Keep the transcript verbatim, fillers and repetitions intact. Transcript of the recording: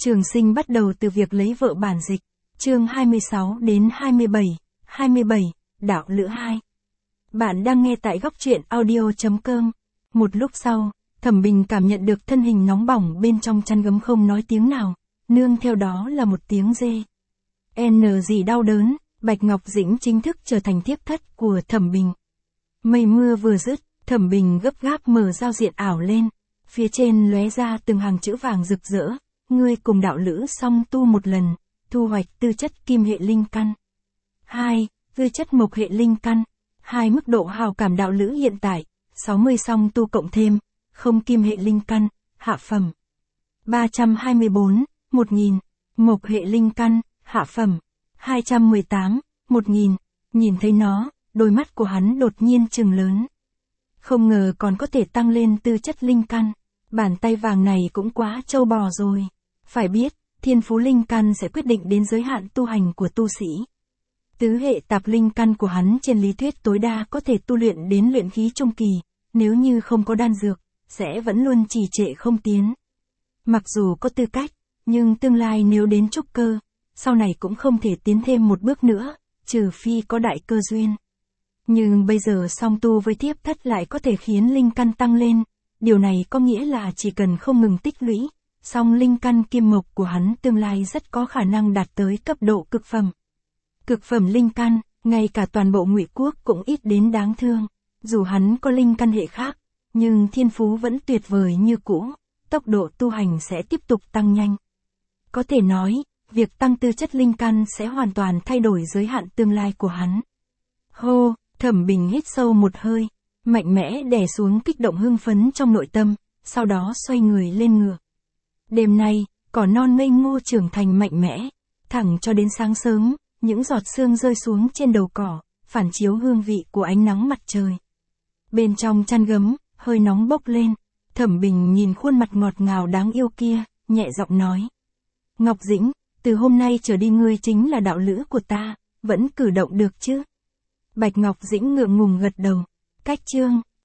Trường sinh bắt đầu từ việc lấy vợ bản dịch. Chương hai mươi sáu đến hai mươi bảy, hai mươi bảy, đạo lữ hai. Bạn đang nghe tại góc truyện audio chấm com. Một lúc sau, Thẩm Bình cảm nhận được thân hình nóng bỏng bên trong chăn gấm không nói tiếng nào, nương theo đó là một tiếng rê. N gì đau đớn, Bạch Ngọc Dĩnh chính thức trở thành thiếp thất của Thẩm Bình. Mây mưa vừa dứt, Thẩm Bình gấp gáp mở giao diện ảo lên, phía trên lóe ra từng hàng chữ vàng rực rỡ, ngươi cùng đạo lữ song tu một lần, thu hoạch tư chất kim hệ linh căn. hai. Tư chất mộc hệ linh căn. hai. Mức độ hào cảm đạo lữ hiện tại, sáu mươi song tu cộng thêm, không kim hệ linh căn, hạ phẩm. ba trăm hai mươi bốn, một nghìn, mộc hệ linh căn, hạ phẩm. hai trăm mười tám, một nghìn, nhìn thấy nó, đôi mắt của hắn đột nhiên trừng lớn. Không ngờ còn có thể tăng lên tư chất linh căn, bàn tay vàng này cũng quá trâu bò rồi. Phải biết, thiên phú linh căn sẽ quyết định đến giới hạn tu hành của tu sĩ. Tứ hệ tạp linh căn của hắn trên lý thuyết tối đa có thể tu luyện đến luyện khí trung kỳ, nếu như không có đan dược, sẽ vẫn luôn trì trệ không tiến. Mặc dù có tư cách, nhưng tương lai nếu đến trúc cơ, sau này cũng không thể tiến thêm một bước nữa, trừ phi có đại cơ duyên. Nhưng bây giờ song tu với thiếp thất lại có thể khiến linh căn tăng lên, điều này có nghĩa là chỉ cần không ngừng tích lũy, song linh căn kim mộc của hắn tương lai rất có khả năng đạt tới cấp độ cực phẩm. Cực phẩm linh căn, ngay cả toàn bộ Ngụy Quốc cũng ít đến đáng thương. Dù hắn có linh căn hệ khác, nhưng thiên phú vẫn tuyệt vời như cũ, tốc độ tu hành sẽ tiếp tục tăng nhanh. Có thể nói, việc tăng tư chất linh căn sẽ hoàn toàn thay đổi giới hạn tương lai của hắn. Hô, Thẩm Bình hít sâu một hơi, mạnh mẽ đè xuống kích động hưng phấn trong nội tâm, sau đó xoay người lên ngựa. Đêm nay, cỏ non ngây ngô trưởng thành mạnh mẽ, thẳng cho đến sáng sớm, những giọt sương rơi xuống trên đầu cỏ, phản chiếu hương vị của ánh nắng mặt trời. Bên trong chăn gấm, hơi nóng bốc lên, Thẩm Bình nhìn khuôn mặt ngọt ngào đáng yêu kia, nhẹ giọng nói. Ngọc Dĩnh, từ hôm nay trở đi ngươi chính là đạo lữ của ta, vẫn cử động được chứ? Bạch Ngọc Dĩnh ngượng ngùng gật đầu. Cách chương,